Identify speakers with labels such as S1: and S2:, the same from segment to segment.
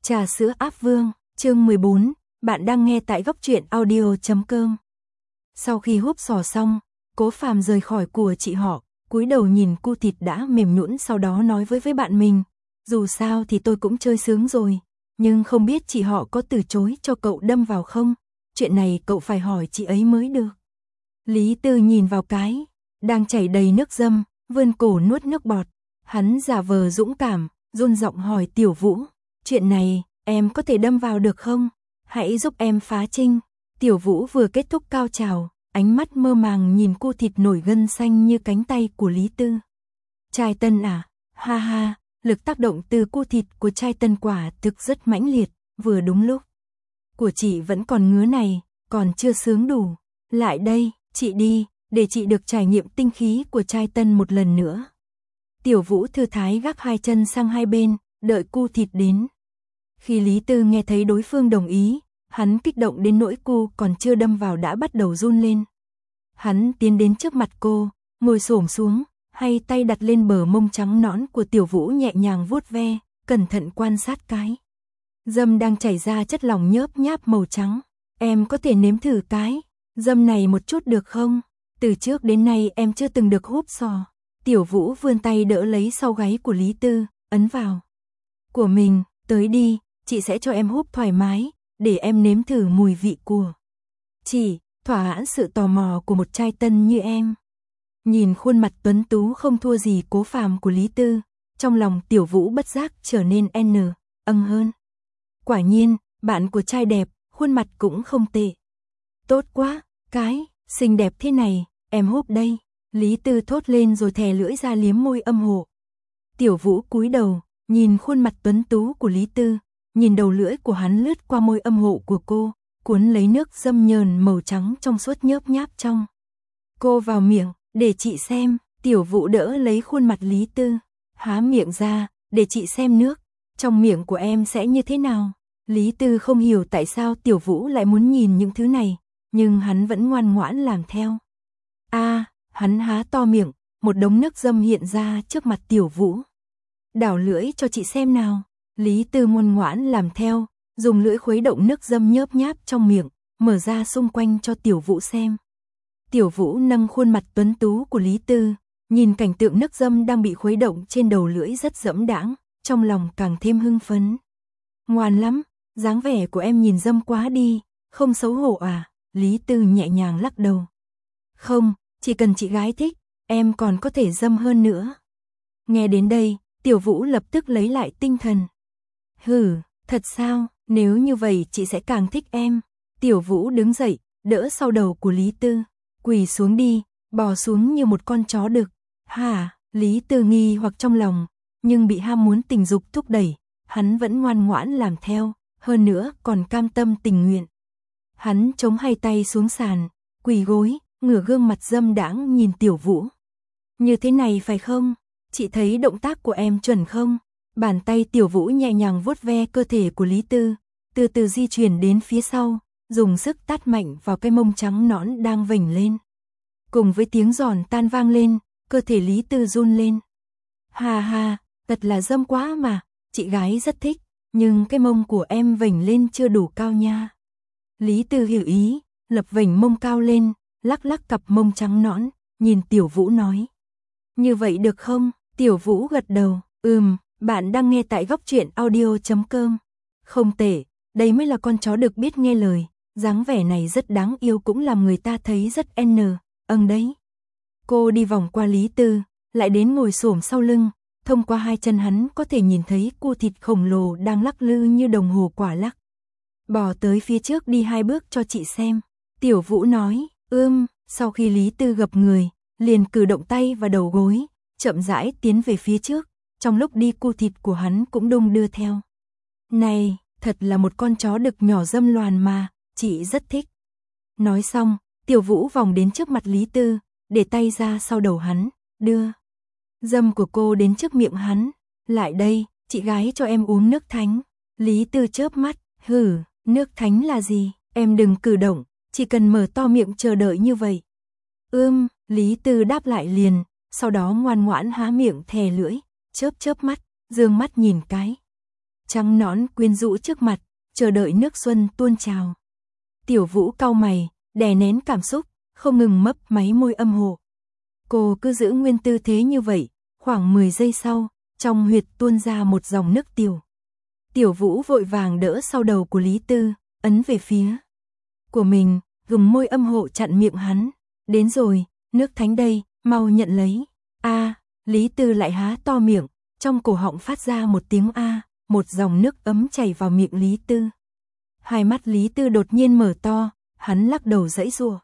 S1: Trà sữa áp vương, chương 14, bạn đang nghe tại góc truyện audio.com. Sau khi húp sò xong, Cố Phàm rời khỏi của chị họ, cúi đầu nhìn cu thịt đã mềm nhũn, sau đó nói với bạn mình, dù sao thì tôi cũng chơi sướng rồi, nhưng không biết chị họ có từ chối cho cậu đâm vào không? Chuyện này cậu phải hỏi chị ấy mới được. Lý Tư nhìn vào cái đang chảy đầy nước dâm, vươn cổ nuốt nước bọt, hắn giả vờ dũng cảm, run giọng hỏi Tiểu Vũ, chuyện này em có thể đâm vào được không? Hãy giúp em phá trinh. Tiểu Vũ vừa kết thúc cao trào, ánh mắt mơ màng nhìn cu thịt nổi gân xanh như cánh tay của Lý Tư. Trai tân à? Ha ha, lực tác động từ cu thịt của trai tân quả thực rất mãnh liệt, vừa đúng lúc. Của chị vẫn còn ngứa này, còn chưa sướng đủ. Lại đây, chị đi, để chị được trải nghiệm tinh khí của trai tân một lần nữa. Tiểu Vũ thư thái gác hai chân sang hai bên, đợi cu thịt đến. Khi Lý Tư nghe thấy đối phương đồng ý, hắn kích động đến nỗi cu còn chưa đâm vào đã bắt đầu run lên. Hắn tiến đến trước mặt cô, ngồi xổm xuống, hay tay đặt lên bờ mông trắng nõn của Tiểu Vũ nhẹ nhàng vuốt ve, cẩn thận quan sát cái dâm đang chảy ra chất lỏng nhớp nháp màu trắng. Em có thể nếm thử cái dâm này một chút được không? Từ trước đến nay em chưa từng được húp sò. Tiểu Vũ vươn tay đỡ lấy sau gáy của Lý Tư, ấn vào của mình, tới đi, chị sẽ cho em húp thoải mái, để em nếm thử mùi vị của chị, thỏa mãn sự tò mò của một trai tân như em. Nhìn khuôn mặt tuấn tú không thua gì Cố Phàm của Lý Tư, trong lòng Tiểu Vũ bất giác trở nên hơn. Quả nhiên, bạn của trai đẹp, khuôn mặt cũng không tệ. Tốt quá, cái xinh đẹp thế này, em húp đây. Lý Tư thốt lên rồi thè lưỡi ra liếm môi âm hộ. Tiểu Vũ cúi đầu, nhìn khuôn mặt tuấn tú của Lý Tư, nhìn đầu lưỡi của hắn lướt qua môi âm hộ của cô, cuốn lấy nước dâm nhờn màu trắng trong suốt nhớp nháp trong. Cô vào miệng, để chị xem. Tiểu Vũ đỡ lấy khuôn mặt Lý Tư, há miệng ra, để chị xem nước trong miệng của em sẽ như thế nào. Lý Tư không hiểu tại sao Tiểu Vũ lại muốn nhìn những thứ này, nhưng hắn vẫn ngoan ngoãn làm theo. Hắn há to miệng, một đống nước dâm hiện ra trước mặt Tiểu Vũ. Đảo lưỡi cho chị xem nào. Lý Tư ngoan ngoãn làm theo, dùng lưỡi khuấy động nước dâm nhớp nháp trong miệng, mở ra xung quanh cho Tiểu Vũ xem. Tiểu Vũ nâng khuôn mặt tuấn tú của Lý Tư, nhìn cảnh tượng nước dâm đang bị khuấy động trên đầu lưỡi rất dẫm đãng, trong lòng càng thêm hưng phấn. Ngoan lắm, dáng vẻ của em nhìn dâm quá đi, không xấu hổ à? Lý Tư nhẹ nhàng lắc đầu. Không, chỉ cần chị gái thích, em còn có thể dâm hơn nữa. Nghe đến đây, Tiểu Vũ lập tức lấy lại tinh thần. Hừ, thật sao? Nếu như vậy chị sẽ càng thích em. Tiểu Vũ đứng dậy, đỡ sau đầu của Lý Tư, quỳ xuống đi, bò xuống như một con chó đực. Hả? Lý Tư nghi hoặc trong lòng, nhưng bị ham muốn tình dục thúc đẩy, hắn vẫn ngoan ngoãn làm theo, hơn nữa còn cam tâm tình nguyện. Hắn chống hai tay xuống sàn, quỳ gối, ngửa gương mặt dâm đãng nhìn Tiểu Vũ. Như thế này phải không? Chị thấy động tác của em chuẩn không? Bàn tay Tiểu Vũ nhẹ nhàng vuốt ve cơ thể của Lý Tư, từ từ di chuyển đến phía sau, dùng sức tát mạnh vào cái mông trắng nõn đang vểnh lên. Cùng với tiếng giòn tan vang lên, cơ thể Lý Tư run lên. Ha ha, thật là dâm quá mà, chị gái rất thích, nhưng cái mông của em vểnh lên chưa đủ cao nha. Lý Tư hiểu ý, lập vểnh mông cao lên, lắc lắc cặp mông trắng nõn, nhìn Tiểu Vũ nói. Như vậy được không? Tiểu Vũ gật đầu, bạn đang nghe tại góc truyện audio.com. Không tệ, đây mới là con chó được biết nghe lời, dáng vẻ này rất đáng yêu cũng làm người ta thấy rất đấy. Cô đi vòng qua Lý Tư, lại đến ngồi xổm sau lưng, thông qua hai chân hắn có thể nhìn thấy cu thịt khổng lồ đang lắc lư như đồng hồ quả lắc. Bò tới phía trước đi 2 bước cho chị xem. Tiểu Vũ nói, sau khi Lý Tư gập người, liền cử động tay và đầu gối, chậm rãi tiến về phía trước, trong lúc đi cu thịt của hắn cũng đung đưa theo. Này, thật là một con chó đực nhỏ dâm loàn mà, chị rất thích. Nói xong, Tiểu Vũ vòng đến trước mặt Lý Tư, để tay ra sau đầu hắn, đưa dâm của cô đến trước miệng hắn. Lại đây, chị gái cho em uống nước thánh. Lý Tư chớp mắt, nước thánh là gì? Em đừng cử động, chỉ cần mở to miệng chờ đợi như vậy. Lý Tư đáp lại liền, sau đó ngoan ngoãn há miệng thè lưỡi, chớp mắt, dương mắt nhìn cái trắng nõn quyến rũ trước mặt, chờ đợi nước xuân tuôn trào. Tiểu Vũ cau mày, đè nén cảm xúc, không ngừng mấp máy môi âm hộ. Cô cứ giữ nguyên tư thế như vậy, khoảng 10 giây sau, trong huyệt tuôn ra một dòng nước tiểu. Tiểu Vũ vội vàng đỡ sau đầu của Lý Tư, ấn về phía của mình, gừng môi âm hộ chặn miệng hắn. Đến rồi, nước thánh đây, mau nhận lấy. A, Lý Tư lại há to miệng, trong cổ họng phát ra một tiếng a, một dòng nước ấm chảy vào miệng Lý Tư. Hai mắt Lý Tư đột nhiên mở to, hắn lắc đầu giãy giụa.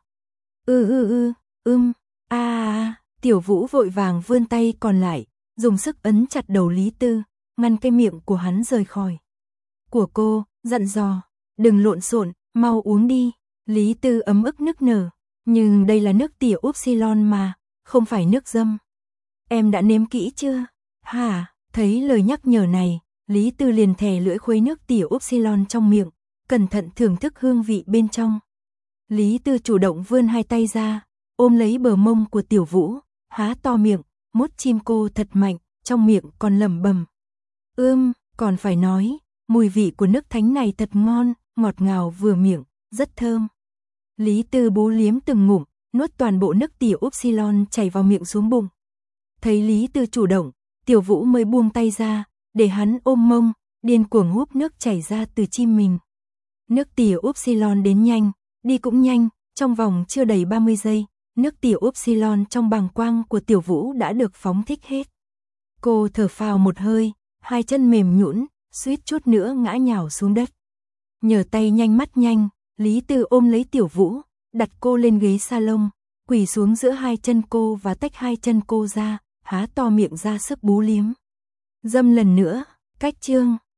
S1: Tiểu Vũ vội vàng vươn tay còn lại, dùng sức ấn chặt đầu Lý Tư, ngăn cái miệng của hắn rời khỏi của cô, dặn dò, đừng lộn xộn, mau uống đi. Lý Tư ấm ức nức nở, nhưng đây là nước tỉa Upsilon mà, không phải nước dâm. Em đã nếm kỹ chưa? Hả? Thấy lời nhắc nhở này, Lý Tư liền thè lưỡi khuấy nước tỉa Upsilon trong miệng, cẩn thận thưởng thức hương vị bên trong. Lý Tư chủ động vươn hai tay ra, ôm lấy bờ mông của Tiểu Vũ, há to miệng, mút chim cô thật mạnh, trong miệng còn lẩm bẩm. Còn phải nói, mùi vị của nước thánh này thật ngon, ngọt ngào vừa miệng, rất thơm. Lý Tư bú liếm từng ngụm, nuốt toàn bộ nước tỉa Upsilon chảy vào miệng xuống bụng. Thấy Lý Tư chủ động, Tiểu Vũ mới buông tay ra, để hắn ôm mông, điên cuồng húp nước chảy ra từ chim mình. Nước tỉa Upsilon đến nhanh, đi cũng nhanh, trong vòng chưa đầy 30 giây, nước tỉa Upsilon trong bàng quang của Tiểu Vũ đã được phóng thích hết. Cô thở phào một hơi, hai chân mềm nhũn, suýt chút nữa ngã nhào xuống đất. Nhờ tay nhanh mắt nhanh, Lý Tư ôm lấy Tiểu Vũ, đặt cô lên ghế salon, quỳ xuống giữa hai chân cô và tách hai chân cô ra, há to miệng ra sức bú liếm. Dâm lần nữa, cách chương.